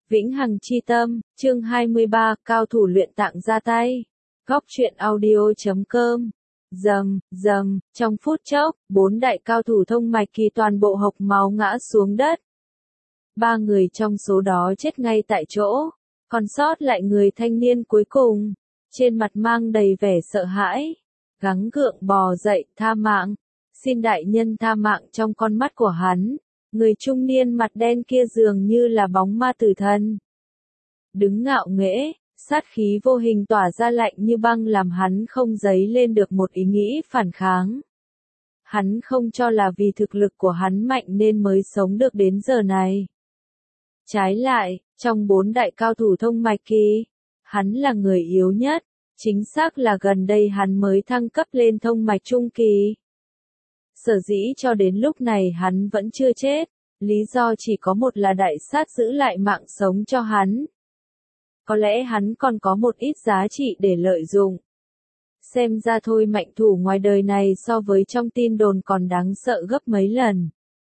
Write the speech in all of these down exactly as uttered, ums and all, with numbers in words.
Vĩnh Hằng Chi Tâm, chương hai mươi ba, cao thủ luyện tạng ra tay. Góc truyện audio chấm com. Rầm, rầm, trong phút chốc, bốn đại cao thủ thông mạch kỳ toàn bộ hộc máu ngã xuống đất. Ba người trong số đó chết ngay tại chỗ, còn sót lại người thanh niên cuối cùng, trên mặt mang đầy vẻ sợ hãi, gắng gượng bò dậy, tha mạng, xin đại nhân tha mạng. Trong con mắt của hắn, người trung niên mặt đen kia dường như là bóng ma tử thần. Đứng ngạo nghễ, sát khí vô hình tỏa ra lạnh như băng làm hắn không dấy lên được một ý nghĩ phản kháng. Hắn không cho là vì thực lực của hắn mạnh nên mới sống được đến giờ này. Trái lại, trong bốn đại cao thủ thông mạch kỳ, hắn là người yếu nhất, chính xác là gần đây hắn mới thăng cấp lên thông mạch trung kỳ. Sở dĩ cho đến lúc này hắn vẫn chưa chết, lý do chỉ có một là đại sát giữ lại mạng sống cho hắn. Có lẽ hắn còn có một ít giá trị để lợi dụng. Xem ra thôi mạnh thủ ngoài đời này so với trong tin đồn còn đáng sợ gấp mấy lần.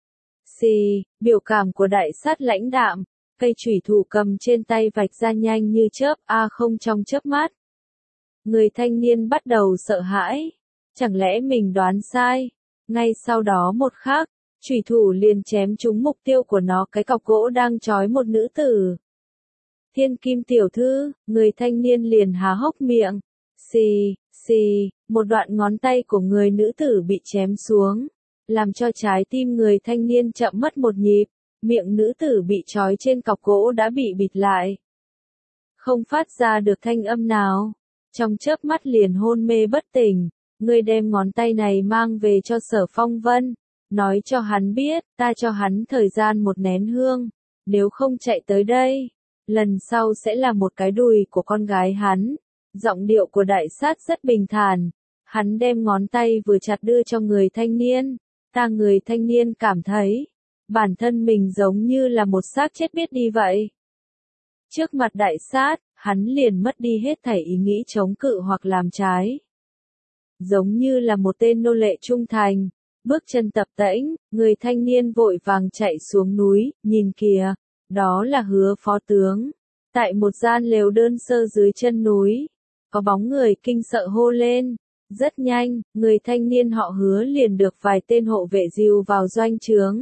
Xì, biểu cảm của đại sát lãnh đạm, cây chủy thủ cầm trên tay vạch ra nhanh như chớp, a không trong chớp mắt. Người thanh niên bắt đầu sợ hãi, chẳng lẽ mình đoán sai? Ngay sau đó một khắc, chủy thủ liền chém trúng mục tiêu của nó, cái cọc gỗ đang trói một nữ tử. Thiên Kim tiểu thư, người thanh niên liền há hốc miệng. Xì, xì, một đoạn ngón tay của người nữ tử bị chém xuống, làm cho trái tim người thanh niên chậm mất một nhịp, miệng nữ tử bị trói trên cọc gỗ đã bị bịt lại. Không phát ra được thanh âm nào, trong chớp mắt liền hôn mê bất tỉnh. Ngươi đem ngón tay này mang về cho Sở Phong Vân, nói cho hắn biết, ta cho hắn thời gian một nén hương, nếu không chạy tới đây, lần sau sẽ là một cái đùi của con gái hắn. Giọng điệu của đại sát rất bình thản, hắn đem ngón tay vừa chặt đưa cho người thanh niên, ta người thanh niên cảm thấy, bản thân mình giống như là một xác chết biết đi vậy. Trước mặt đại sát, hắn liền mất đi hết thảy ý nghĩ chống cự hoặc làm trái. Giống như là một tên nô lệ trung thành, bước chân tập tễnh, người thanh niên vội vàng chạy xuống núi, nhìn kìa, đó là Hứa phó tướng. Tại một gian lều đơn sơ dưới chân núi, có bóng người kinh sợ hô lên. Rất nhanh, người thanh niên họ Hứa liền được vài tên hộ vệ dìu vào doanh trướng.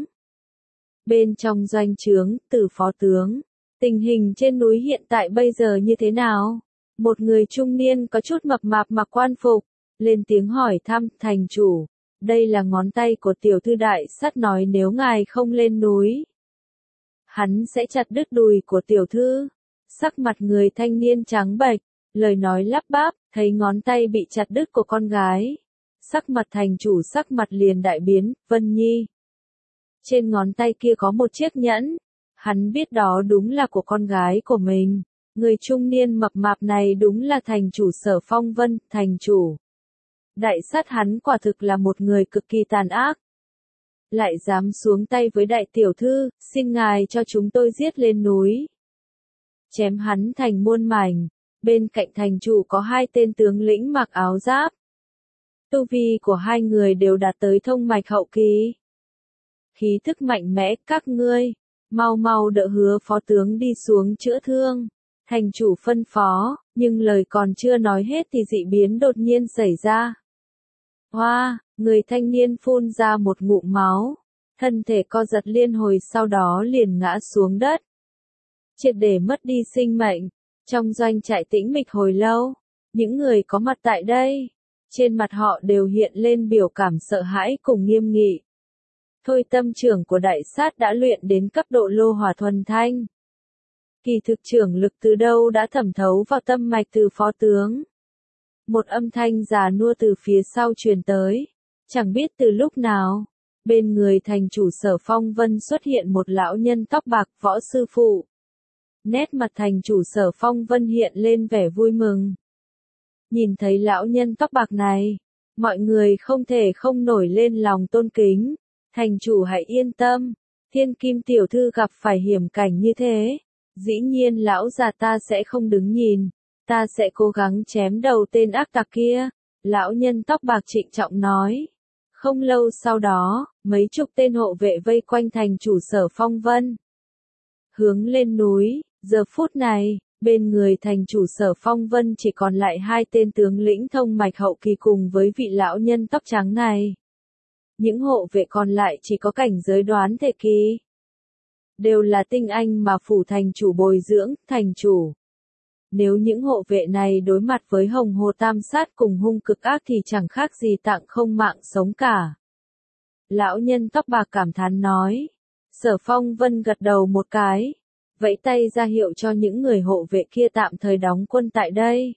Bên trong doanh trướng, Từ phó tướng, tình hình trên núi hiện tại bây giờ như thế nào? Một người trung niên có chút mập mạp mặc quan phục, lên tiếng hỏi thăm. Thành chủ, đây là ngón tay của tiểu thư đại sát nói nếu ngài không lên núi, hắn sẽ chặt đứt đùi của tiểu thư. Sắc mặt người thanh niên trắng bệch, lời nói lắp bắp, thấy ngón tay bị chặt đứt của con gái. Sắc mặt thành chủ sắc mặt liền đại biến. Vân Nhi, trên ngón tay kia có một chiếc nhẫn, hắn biết đó đúng là của con gái của mình. Người trung niên mập mạp này đúng là thành chủ Sở Phong Vân. Thành chủ, đại sát hắn quả thực là một người cực kỳ tàn ác. Lại dám xuống tay với đại tiểu thư, xin ngài cho chúng tôi giết lên núi, chém hắn thành muôn mảnh. Bên cạnh thành chủ có hai tên tướng lĩnh mặc áo giáp. Tu vi của hai người đều đạt tới thông mạch hậu kỳ. Khí thức mạnh mẽ, các ngươi, mau mau đỡ Hứa phó tướng đi xuống chữa thương. Thành chủ phân phó, nhưng lời còn chưa nói hết thì dị biến đột nhiên xảy ra. Hoa, người thanh niên phun ra một ngụm máu, thân thể co giật liên hồi sau đó liền ngã xuống đất. Triệt để mất đi sinh mệnh. Trong doanh trại tĩnh mịch hồi lâu, những người có mặt tại đây, trên mặt họ đều hiện lên biểu cảm sợ hãi cùng nghiêm nghị. Thôi tâm trưởng của đại sát đã luyện đến cấp độ lô hỏa thuần thanh. Kỳ thực trưởng lực từ đâu đã thẩm thấu vào tâm mạch Từ phó tướng. Một âm thanh già nua từ phía sau truyền tới, chẳng biết từ lúc nào, bên người thành chủ Sở Phong Vân xuất hiện một lão nhân tóc bạc, Võ sư phụ. Nét mặt thành chủ Sở Phong Vân hiện lên vẻ vui mừng. Nhìn thấy lão nhân tóc bạc này, mọi người không thể không nổi lên lòng tôn kính. Thành chủ hãy yên tâm, Thiên Kim tiểu thư gặp phải hiểm cảnh như thế, dĩ nhiên lão già ta sẽ không đứng nhìn, ta sẽ cố gắng chém đầu tên ác tặc kia. Lão nhân tóc bạc trịnh trọng nói. Không lâu sau đó, mấy chục tên hộ vệ vây quanh thành chủ Sở Phong Vân. Hướng lên núi, Giờ phút này, bên người thành chủ Sở Phong Vân chỉ còn lại hai tên tướng lĩnh thông mạch hậu kỳ cùng với vị lão nhân tóc trắng này. Những hộ vệ còn lại chỉ có cảnh giới đoán thể kỳ. Đều là tinh anh mà phủ thành chủ bồi dưỡng, thành chủ. Nếu những hộ vệ này đối mặt với Hồng Hồ Tam Sát cùng hung cực ác thì chẳng khác gì tặng không mạng sống cả. Lão nhân tóc bạc cảm thán nói. Sở Phong Vân gật đầu một cái, vẫy tay ra hiệu cho những người hộ vệ kia tạm thời đóng quân tại đây.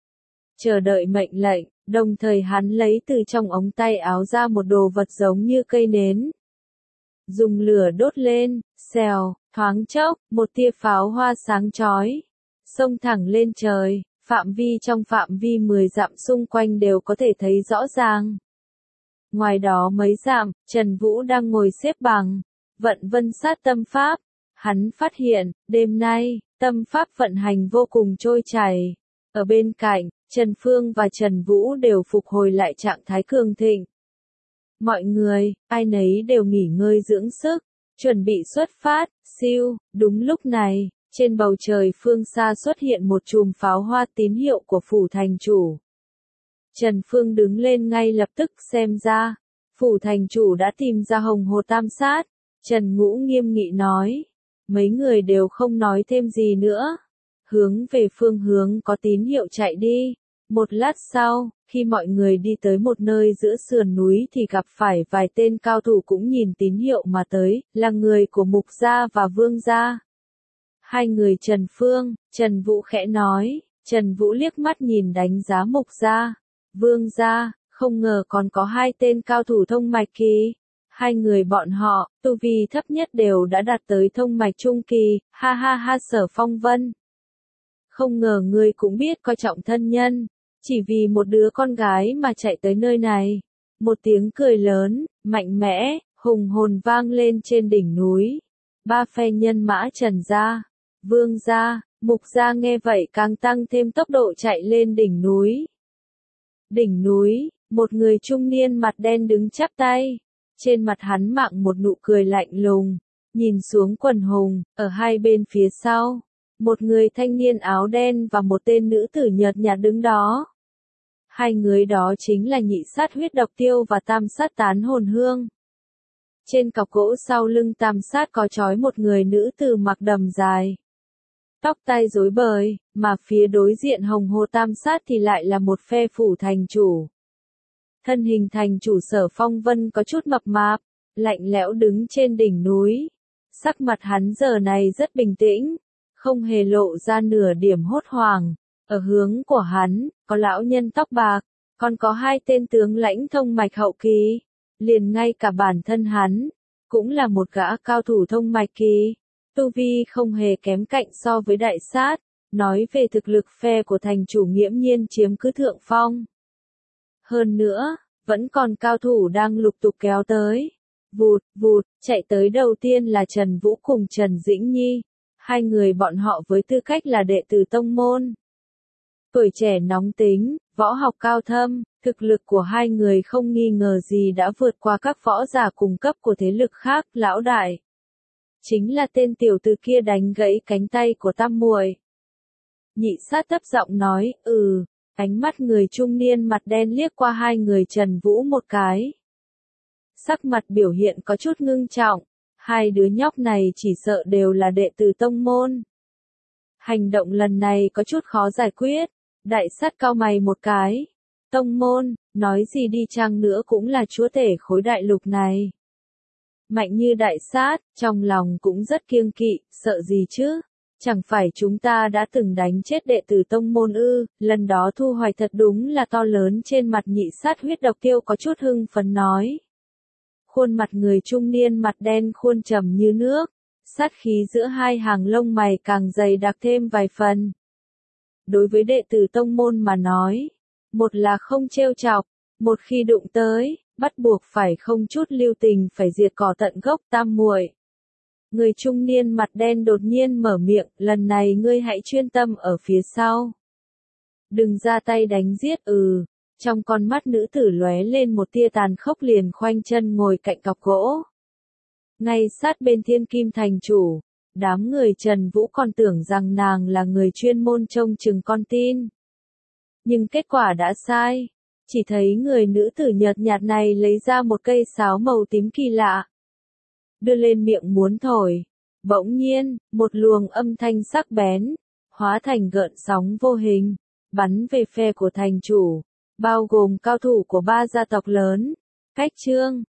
Chờ đợi mệnh lệnh, đồng thời hắn lấy từ trong ống tay áo ra một đồ vật giống như cây nến. Dùng lửa đốt lên, xèo, thoáng chốc, một tia pháo hoa sáng chói, xông thẳng lên trời, phạm vi trong phạm vi mười dặm xung quanh đều có thể thấy rõ ràng. Ngoài đó mấy dặm, Trần Vũ đang ngồi xếp bằng, vận vân sát tâm pháp. Hắn phát hiện, đêm nay, tâm pháp vận hành vô cùng trôi chảy. Ở bên cạnh, Trần Phương và Trần Vũ đều phục hồi lại trạng thái cường thịnh. Mọi người, ai nấy đều nghỉ ngơi dưỡng sức, chuẩn bị xuất phát, siêu, đúng lúc này, trên bầu trời phương xa xuất hiện một chùm pháo hoa tín hiệu của phủ thành chủ. Trần Phương đứng lên ngay lập tức xem ra, phủ thành chủ đã tìm ra Hồng Hồ Tam Sát. Trần Ngũ nghiêm nghị nói. Mấy người đều không nói thêm gì nữa. Hướng về phương hướng có tín hiệu chạy đi. Một lát sau, khi mọi người đi tới một nơi giữa sườn núi thì gặp phải vài tên cao thủ cũng nhìn tín hiệu mà tới, là người của Mục Gia và Vương Gia. Hai người Trần Phương, Trần Vũ khẽ nói. Trần Vũ liếc mắt nhìn đánh giá Mục Gia, Vương Gia, không ngờ còn có hai tên cao thủ thông mạch kỳ. Hai người bọn họ, tu vi thấp nhất đều đã đạt tới thông mạch trung kỳ, ha ha ha. Sở Phong Vân. Không ngờ ngươi cũng biết coi trọng thân nhân, chỉ vì một đứa con gái mà chạy tới nơi này. Một tiếng cười lớn, mạnh mẽ, hùng hồn vang lên trên đỉnh núi. Ba phe nhân mã Trần Gia, Vương Gia, Mục Gia nghe vậy càng tăng thêm tốc độ chạy lên đỉnh núi. Đỉnh núi, một người trung niên mặt đen đứng chắp tay. Trên mặt hắn mạng một nụ cười lạnh lùng, nhìn xuống quần hùng, ở hai bên phía sau, một người thanh niên áo đen và một tên nữ tử nhợt nhạt đứng đó. Hai người đó chính là Nhị Sát Huyết Độc Tiêu và Tam Sát Tán Hồn Hương. Trên cọc gỗ sau lưng Tam Sát có trói một người nữ tử mặc đầm dài, tóc tai rối bời, mà phía đối diện Hồng Hồ Tam Sát thì lại là một phe phủ thành chủ. Thân hình thành chủ Sở Phong Vân có chút mập mạp, lạnh lẽo đứng trên đỉnh núi. Sắc mặt hắn giờ này rất bình tĩnh, không hề lộ ra nửa điểm hốt hoảng. Ở hướng của hắn, có lão nhân tóc bạc, còn có hai tên tướng lãnh thông mạch hậu kỳ. Liền ngay cả bản thân hắn, cũng là một gã cao thủ thông mạch kỳ. Tu vi không hề kém cạnh so với đại sát. Nói về thực lực phe của thành chủ nghiễm nhiên chiếm cứ thượng phong. Hơn nữa, vẫn còn cao thủ đang lục tục kéo tới. Vụt, vụt, chạy tới đầu tiên là Trần Vũ cùng Trần Dĩnh Nhi. Hai người bọn họ với tư cách là đệ tử tông môn. Tuổi trẻ nóng tính, võ học cao thâm, thực lực của hai người không nghi ngờ gì đã vượt qua các võ giả cùng cấp của thế lực khác. Lão đại chính là tên tiểu tử kia đánh gãy cánh tay của Tam muội. Nhị Sát thấp giọng nói, ừ. Ánh mắt người trung niên mặt đen liếc qua hai người Trần Vũ một cái. Sắc mặt biểu hiện có chút ngưng trọng. Hai đứa nhóc này chỉ sợ đều là đệ tử tông môn. Hành động lần này có chút khó giải quyết. Đại Sát cau mày một cái. Tông môn, nói gì đi chăng nữa cũng là chúa tể khối đại lục này. Mạnh như Đại Sát, trong lòng cũng rất kiêng kỵ, sợ gì chứ? Chẳng phải chúng ta đã từng đánh chết đệ tử tông môn ư? Lần đó thu hoạch thật đúng là to lớn. Trên mặt Nhị Sát Huyết Độc Tiêu có chút hưng phấn nói. Khuôn mặt người trung niên mặt đen khuôn trầm như nước, sát khí giữa hai hàng lông mày càng dày đặc thêm vài phần. Đối với đệ tử tông môn mà nói, một là không trêu chọc, một khi đụng tới, bắt buộc phải không chút lưu tình phải diệt cỏ tận gốc. Tam muội. Người trung niên mặt đen đột nhiên mở miệng, lần này ngươi hãy chuyên tâm ở phía sau. Đừng ra tay đánh giết. Ừ. Trong con mắt nữ tử lóe lên một tia tàn khốc, liền khoanh chân ngồi cạnh cọc gỗ. Ngay sát bên Thiên Kim thành chủ, Đám người Trần Vũ còn tưởng rằng nàng là người chuyên môn trông chừng con tin. Nhưng kết quả đã sai. Chỉ thấy người nữ tử nhợt nhạt này lấy ra một cây sáo màu tím kỳ lạ. Đưa lên miệng muốn thổi. Bỗng nhiên, một luồng âm thanh sắc bén, hóa thành gợn sóng vô hình, bắn về phe của thành chủ, bao gồm cao thủ của ba gia tộc lớn. Cách chương